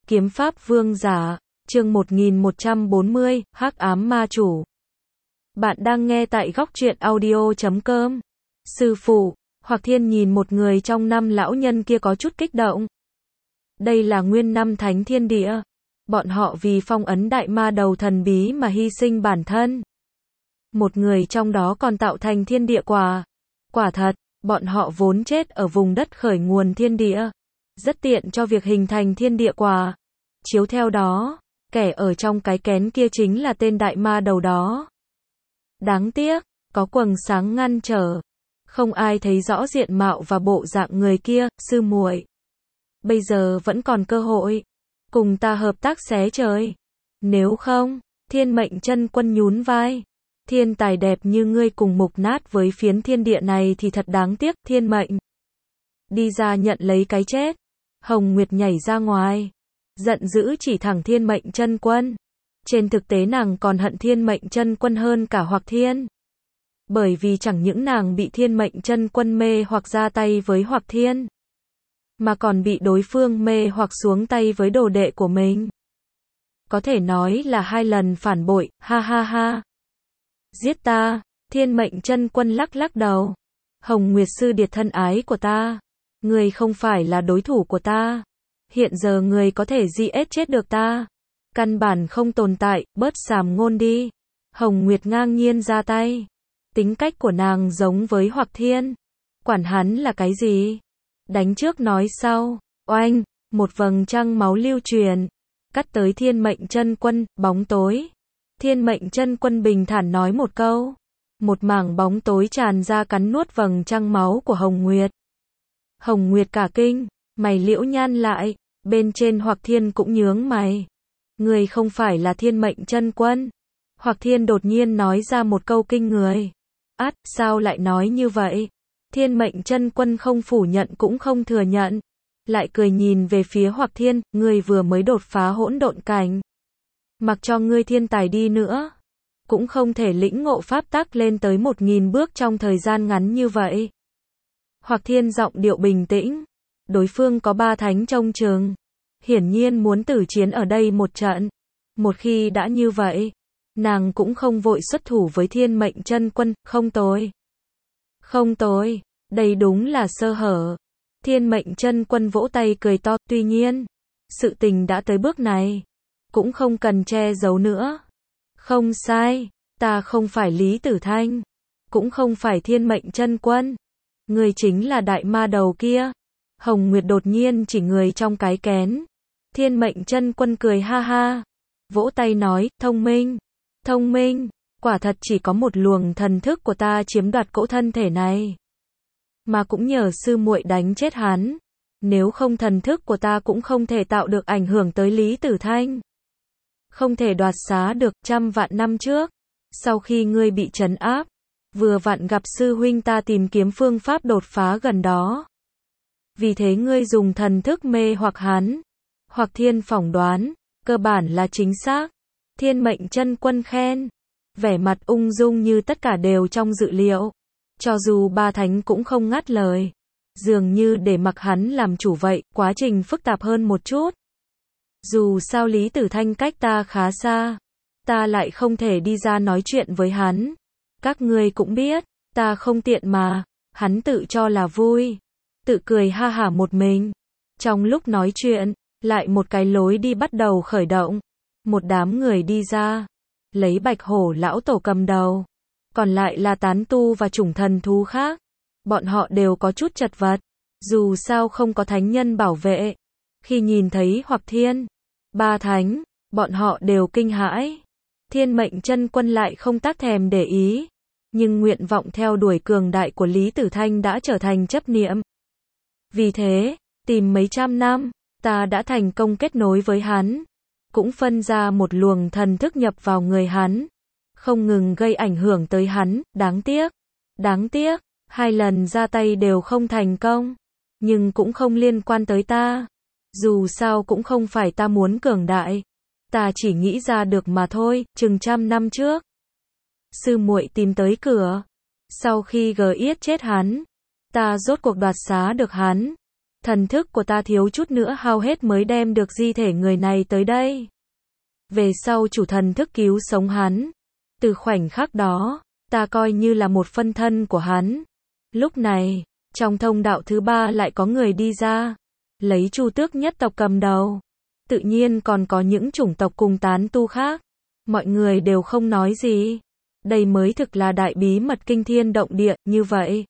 Kiếm pháp vương giả, chương 1140, Hắc ám ma chủ. Bạn đang nghe tại góc truyện audio.com. Sư phụ, Hoặc Thiên nhìn một người trong năm lão nhân kia có chút kích động. Đây là nguyên năm thánh thiên địa. Bọn họ vì phong ấn đại ma đầu thần bí mà hy sinh bản thân. Một người trong đó còn tạo thành thiên địa quả. Quả thật, bọn họ vốn chết ở vùng đất khởi nguồn thiên địa. Rất tiện cho việc hình thành thiên địa quả. Chiếu theo đó, kẻ ở trong cái kén kia chính là tên đại ma đầu đó. Đáng tiếc, có quầng sáng ngăn trở. Không ai thấy rõ diện mạo và bộ dạng người kia, sư muội. Bây giờ vẫn còn cơ hội. Cùng ta hợp tác xé trời. Nếu không, Thiên Mệnh Chân Quân nhún vai. Thiên tài đẹp như ngươi cùng mục nát với phiến thiên địa này thì thật đáng tiếc. Thiên Mệnh đi ra nhận lấy cái chết. Hồng Nguyệt nhảy ra ngoài, giận dữ chỉ thẳng Thiên Mệnh Chân Quân. Trên thực tế nàng còn hận Thiên Mệnh Chân Quân hơn cả Hoặc Thiên. Bởi vì chẳng những nàng bị Thiên Mệnh Chân Quân mê hoặc ra tay với Hoặc Thiên, mà còn bị đối phương mê hoặc xuống tay với đồ đệ của mình. Có thể nói là hai lần phản bội, ha ha ha. Giết ta, Thiên Mệnh Chân Quân lắc lắc đầu. Hồng Nguyệt sư điệt thân ái của ta, người không phải là đối thủ của ta. Hiện giờ người có thể giết chết được ta. Căn bản không tồn tại, bớt sàm ngôn đi. Hồng Nguyệt ngang nhiên ra tay. Tính cách của nàng giống với Hoặc Thiên. Quản hắn là cái gì? Đánh trước nói sau. Oanh, một vầng trăng máu lưu truyền. Cắt tới Thiên Mệnh Chân Quân, bóng tối. Thiên Mệnh Chân Quân bình thản nói một câu. Một mảng bóng tối tràn ra cắn nuốt vầng trăng máu của Hồng Nguyệt. Hồng Nguyệt cả kinh, mày liễu nhăn lại, bên trên Hoặc Thiên cũng nhướng mày. Người không phải là Thiên Mệnh Chân Quân. Hoặc Thiên đột nhiên nói ra một câu kinh người. Át, sao lại nói như vậy? Thiên Mệnh Chân Quân không phủ nhận cũng không thừa nhận. Lại cười nhìn về phía Hoặc Thiên, người vừa mới đột phá hỗn độn cảnh. Mặc cho ngươi thiên tài đi nữa, cũng không thể lĩnh ngộ pháp tắc lên tới 1000 bước trong thời gian ngắn như vậy. Hoặc Thiên giọng điệu bình tĩnh. Đối phương có 3 thánh trông chừng. Hiển nhiên muốn tử chiến ở đây một trận. Một khi đã như vậy, nàng cũng không vội xuất thủ với Thiên Mệnh Chân Quân, không tồi. Không tồi, đây đúng là sơ hở. Thiên Mệnh Chân Quân vỗ tay cười to, tuy nhiên, sự tình đã tới bước này, cũng không cần che giấu nữa. Không sai, ta không phải Lý Tử Thanh, cũng không phải Thiên Mệnh Chân Quân. Người chính là đại ma đầu kia. Hồng Nguyệt đột nhiên chỉ người trong cái kén. Thiên Mệnh Chân Quân cười ha ha, vỗ tay nói, thông minh, thông minh, quả thật chỉ có một luồng thần thức của ta chiếm đoạt cỗ thân thể này. Mà cũng nhờ sư muội đánh chết hắn. Nếu không thần thức của ta cũng không thể tạo được ảnh hưởng tới Lý Tử Thanh. Không thể đoạt xá được. 100 vạn năm trước, sau khi ngươi bị trấn áp, vừa vặn gặp sư huynh ta tìm kiếm phương pháp đột phá gần đó. Vì thế ngươi dùng thần thức mê hoặc hắn. Hoặc Thiên phỏng đoán, cơ bản là chính xác. Thiên Mệnh Chân Quân khen, vẻ mặt ung dung như tất cả đều trong dự liệu. Cho dù 3 thánh cũng không ngắt lời. Dường như để mặc hắn làm chủ vậy, quá trình phức tạp hơn một chút. Dù sao Lý Tử Thanh cách ta khá xa, ta lại không thể đi ra nói chuyện với hắn. Các ngươi cũng biết, ta không tiện mà. Hắn tự cho là vui, tự cười ha hả một mình. Trong lúc nói chuyện, lại một cái lối đi bắt đầu khởi động. Một đám người đi ra, lấy Bạch Hổ lão tổ cầm đầu. Còn lại là tán tu và chủng thần thú khác. Bọn họ đều có chút chật vật. Dù sao không có thánh nhân bảo vệ. Khi nhìn thấy Hoặc Thiên, 3 thánh, bọn họ đều kinh hãi. Thiên Mệnh Chân Quân lại không tác thèm để ý. Nhưng nguyện vọng theo đuổi cường đại của Lý Tử Thanh đã trở thành chấp niệm. Vì thế, tìm mấy trăm năm, ta đã thành công kết nối với hắn. Cũng phân ra một luồng thần thức nhập vào người hắn. Không ngừng gây ảnh hưởng tới hắn, đáng tiếc. Đáng tiếc, 2 lần ra tay đều không thành công. Nhưng cũng không liên quan tới ta. Dù sao cũng không phải ta muốn cường đại. Ta chỉ nghĩ ra được mà thôi, chừng 100 năm trước. Sư muội tìm tới cửa. Sau khi giết chết hắn, ta rốt cuộc đoạt xá được hắn. Thần thức của ta thiếu chút nữa hao hết mới đem được di thể người này tới đây. Về sau chủ thần thức cứu sống hắn. Từ khoảnh khắc đó, ta coi như là một phân thân của hắn. Lúc này, trong thông đạo thứ 3 lại có người đi ra, lấy Chu Tước nhất tộc cầm đầu. Tự nhiên còn có những chủng tộc cùng tán tu khác. Mọi người đều không nói gì. Đây mới thực là đại bí mật kinh thiên động địa, như vậy.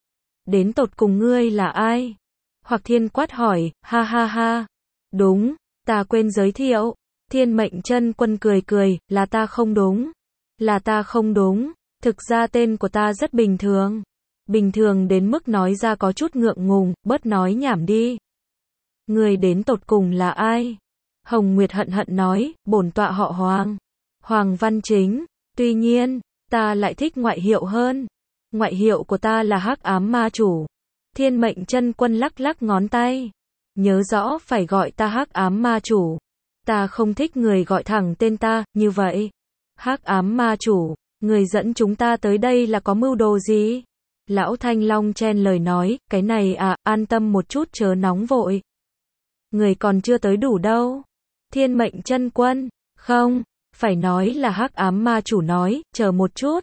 Đến tột cùng ngươi là ai? Hoặc Thiên quát hỏi, ha ha ha. Đúng, ta quên giới thiệu. Thiên Mệnh Chân Quân cười cười, là ta không đúng. Là ta không đúng. Thực ra tên của ta rất bình thường. Bình thường đến mức nói ra có chút ngượng ngùng, bớt nói nhảm đi. Ngươi đến tột cùng là ai? Hồng Nguyệt hận hận nói, bổn tọa họ Hoàng. Hoàng Văn Chính. Tuy nhiên, ta lại thích ngoại hiệu hơn. Ngoại hiệu của ta là Hắc Ám Ma Chủ. Thiên Mệnh Chân Quân lắc lắc ngón tay. Nhớ rõ phải gọi ta Hắc Ám Ma Chủ. Ta không thích người gọi thẳng tên ta, như vậy. Hắc Ám Ma Chủ, người dẫn chúng ta tới đây là có mưu đồ gì? Lão Thanh Long chen lời nói, cái này à, an tâm một chút chớ nóng vội. Người còn chưa tới đủ đâu. Thiên Mệnh Chân Quân, không, phải nói là Hắc Ám Ma Chủ nói, chờ một chút.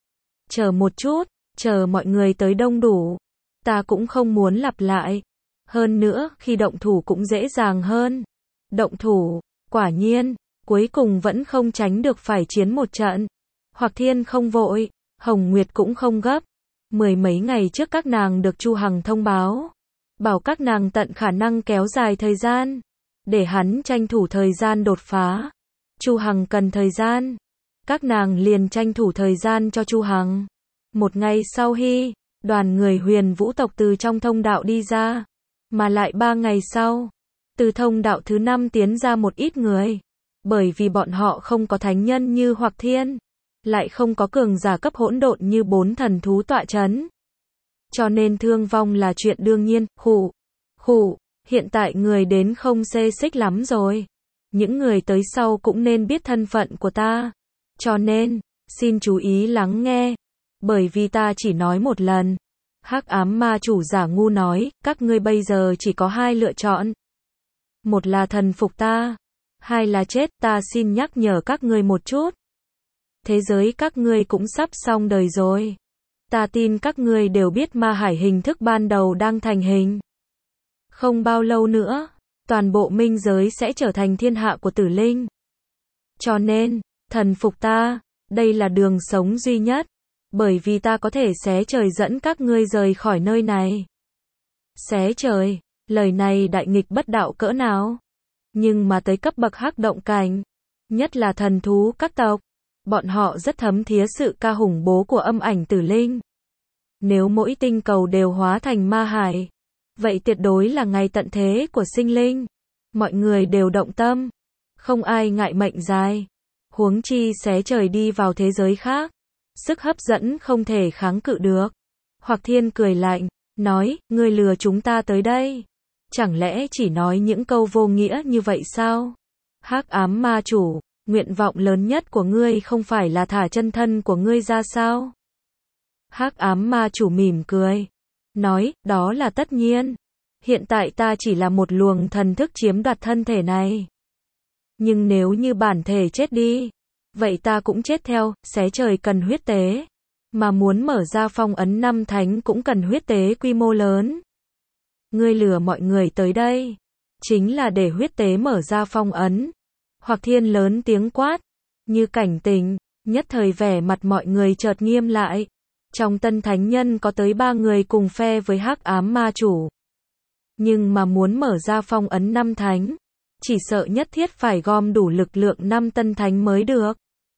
Chờ một chút, chờ mọi người tới đông đủ. Ta cũng không muốn lặp lại. Hơn nữa, khi động thủ cũng dễ dàng hơn. Động thủ, quả nhiên, cuối cùng vẫn không tránh được phải chiến một trận. Hoặc Thiên không vội, Hồng Nguyệt cũng không gấp. Mười mấy ngày trước các nàng được Chu Hằng thông báo. Bảo các nàng tận khả năng kéo dài thời gian. Để hắn tranh thủ thời gian đột phá. Chu Hằng cần thời gian. Các nàng liền tranh thủ thời gian cho Chu Hằng. Một ngày sau khi, đoàn người Huyền Vũ tộc từ trong thông đạo đi ra. Mà lại 3 ngày sau, từ thông đạo thứ 5 tiến ra một ít người. Bởi vì bọn họ không có thánh nhân như Hoặc Thiên. Lại không có cường giả cấp hỗn độn như 4 thần thú tọa chấn. Cho nên thương vong là chuyện đương nhiên, khụ, hiện tại người đến không xê xích lắm rồi. Những người tới sau cũng nên biết thân phận của ta. Cho nên, xin chú ý lắng nghe. Bởi vì ta chỉ nói một lần. Hắc Ám Ma Chủ giả ngu nói, các ngươi bây giờ chỉ có 2 lựa chọn. Một là thần phục ta. 2 là chết, ta xin nhắc nhở các ngươi một chút. Thế giới các ngươi cũng sắp xong đời rồi. Ta tin các ngươi đều biết ma hải hình thức ban đầu đang thành hình. Không bao lâu nữa, toàn bộ minh giới sẽ trở thành thiên hạ của tử linh. Cho nên, thần phục ta, đây là đường sống duy nhất. Bởi vì ta có thể xé trời dẫn các ngươi rời khỏi nơi này. Xé trời, lời này đại nghịch bất đạo cỡ nào. Nhưng mà tới cấp bậc hắc động cảnh, nhất là thần thú các tộc, bọn họ rất thấm thía sự ca hùng bố của âm ảnh tử linh. Nếu mỗi tinh cầu đều hóa thành ma hải, vậy tuyệt đối là ngày tận thế của sinh linh. Mọi người đều động tâm, không ai ngại mệnh dài. Huống chi xé trời đi vào thế giới khác, sức hấp dẫn không thể kháng cự được. Hoặc Thiên cười lạnh, nói, ngươi lừa chúng ta tới đây. Chẳng lẽ chỉ nói những câu vô nghĩa như vậy sao? Hắc Ám Ma Chủ, nguyện vọng lớn nhất của ngươi không phải là thả chân thân của ngươi ra sao? Hắc Ám Ma Chủ mỉm cười, nói, đó là tất nhiên. Hiện tại ta chỉ là một luồng thần thức chiếm đoạt thân thể này. Nhưng nếu như bản thể chết đi, vậy ta cũng chết theo, xé trời cần huyết tế. Mà muốn mở ra phong ấn 5 thánh cũng cần huyết tế quy mô lớn. Ngươi lừa mọi người tới đây, chính là để huyết tế mở ra phong ấn. Hoặc Thiên lớn tiếng quát, như cảnh tình, nhất thời vẻ mặt mọi người chợt nghiêm lại. Trong tân thánh nhân có tới 3 người cùng phe với Hắc Ám Ma Chủ. Nhưng mà muốn mở ra phong ấn 5 thánh, chỉ sợ nhất thiết phải gom đủ lực lượng 5 tân thánh mới được.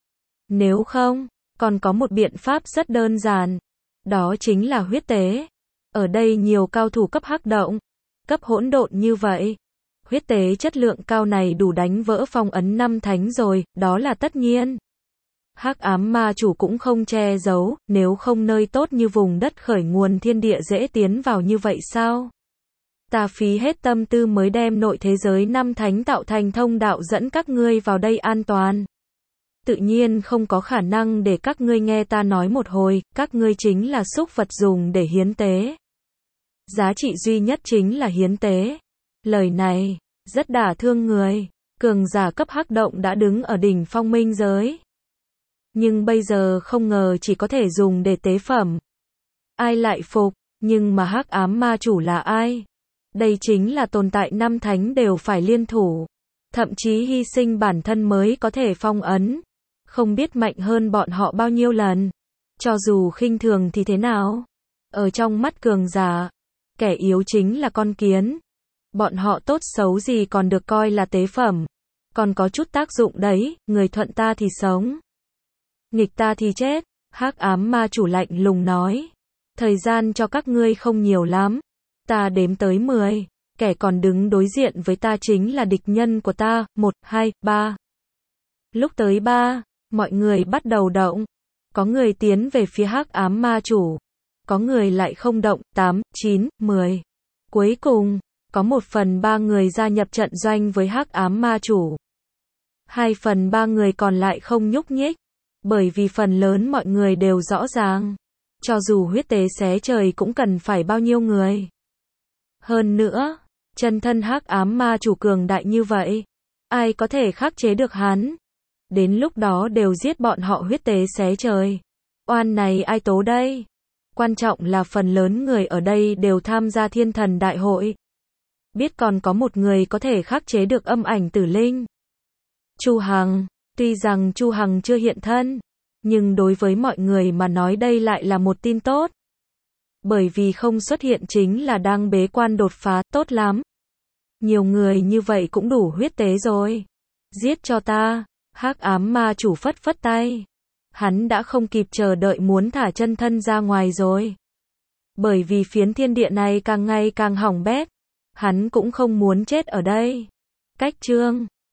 Nếu không, còn có một biện pháp rất đơn giản. Đó chính là huyết tế. Ở đây nhiều cao thủ cấp hắc động, cấp hỗn độn như vậy. Huyết tế chất lượng cao này đủ đánh vỡ phong ấn 5 thánh rồi, đó là tất nhiên. Hắc Ám Ma Chủ cũng không che giấu, nếu không nơi tốt như vùng đất khởi nguồn thiên địa dễ tiến vào như vậy sao? Ta phí hết tâm tư mới đem nội thế giới 5 thánh tạo thành thông đạo dẫn các ngươi vào đây an toàn. Tự nhiên không có khả năng để các ngươi nghe ta nói một hồi, các ngươi chính là súc vật dùng để hiến tế. giá trị duy nhất chính là hiến tế. Lời này rất đả thương người. Cường giả cấp hắc động đã đứng ở đỉnh phong minh giới. Nhưng bây giờ không ngờ chỉ có thể dùng để tế phẩm. Ai lại phục, nhưng mà hắc ám ma chủ là ai? Đây chính là tồn tại năm thánh đều phải liên thủ. Thậm chí hy sinh bản thân mới có thể phong ấn. Không biết mạnh hơn bọn họ bao nhiêu lần. Cho dù khinh thường thì thế nào? Ở trong mắt cường giả, kẻ yếu chính là con kiến. Bọn họ tốt xấu gì còn được coi là tế phẩm. Còn có chút tác dụng đấy, người thuận ta thì sống. Nghịch ta thì chết. Hắc ám ma chủ lạnh lùng nói. Thời gian cho các ngươi không nhiều lắm. Ta đếm tới 10. Kẻ còn đứng đối diện với ta chính là địch nhân của ta. 1, 2, 3. Lúc tới 3, mọi người bắt đầu động. Có người tiến về phía hắc ám ma chủ. Có người lại không động. 8, 9, 10. Cuối cùng, có 1/3 người gia nhập trận doanh với hắc ám ma chủ. 2/3 người còn lại không nhúc nhích. Bởi vì phần lớn mọi người đều rõ ràng. Cho dù huyết tế xé trời cũng cần phải bao nhiêu người. Hơn nữa, chân thân hắc ám ma chủ cường đại như vậy. Ai có thể khắc chế được hắn? Đến lúc đó đều giết bọn họ huyết tế xé trời. Oan này ai tố đây? Quan trọng là phần lớn người ở đây đều tham gia thiên thần đại hội. Biết còn có một người có thể khắc chế được âm ảnh tử linh. Chu Hằng. Tuy rằng Chu Hằng chưa hiện thân, nhưng đối với mọi người mà nói đây lại là một tin tốt. Bởi vì không xuất hiện chính là đang bế quan đột phá, tốt lắm. Nhiều người như vậy cũng đủ huyết tế rồi. Giết cho ta. Hắc ám ma chủ phất phất tay. Hắn đã không kịp chờ đợi muốn thả chân thân ra ngoài rồi. Bởi vì phiến thiên địa này càng ngày càng hỏng bét. Hắn cũng không muốn chết ở đây. Cách chương